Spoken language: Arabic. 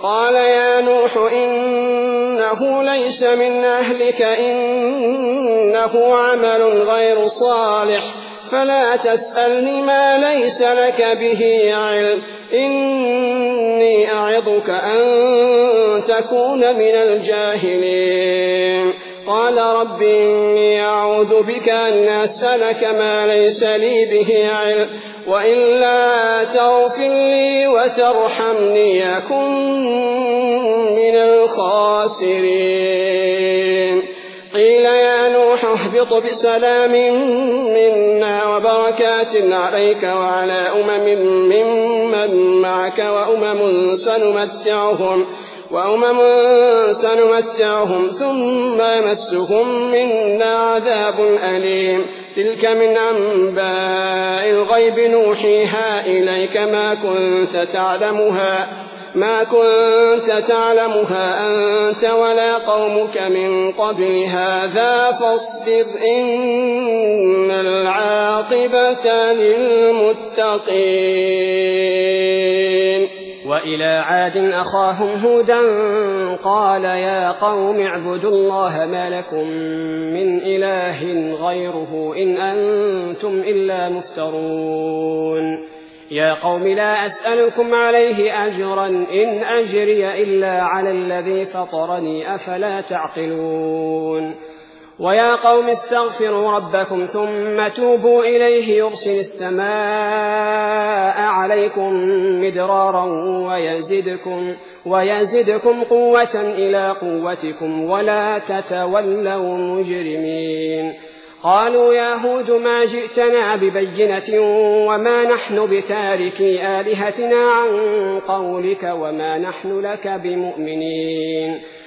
قال يا نوح إنه ليس من أهلك إنه عمل غير صالح فلا تسألني ما ليس لك به علم إني أعظك أن تكون من الجاهلين قال رب إني أعوذ بك أن أسألك ما ليس لي به علم وإلا تغفر لي وترحمني أكن من الخاسرين قيل يا نوح اهبط بسلام منا وبركات عليك وعلى ممن معك وأمم سنمتعهم ثم يمسهم منا عذاب أليم تلك من أنباء الغيب نوحيها إليك ما كنت تعلمها أنت ولا قومك من قبل هذا فاصبر إن العاقبة للمتقين وإلى عاد أخاهم هودا قال يا قوم اعبدوا الله ما لكم من إله غيره إن أنتم إلا مفترون يا قوم لا أسألكم عليه أجرا إن أجري إلا على الذي فطرني أفلا تعقلون ويا قوم استغفروا ربكم ثم توبوا إليه يرسل السماء عليكم مدرارا ويزدكم قوة إلى قوتكم ولا تتولوا مجرمين قالوا يا هود ما جئتنا ببينة وما نحن بتاركي آلهتنا عن قولك وما نحن لك بمؤمنين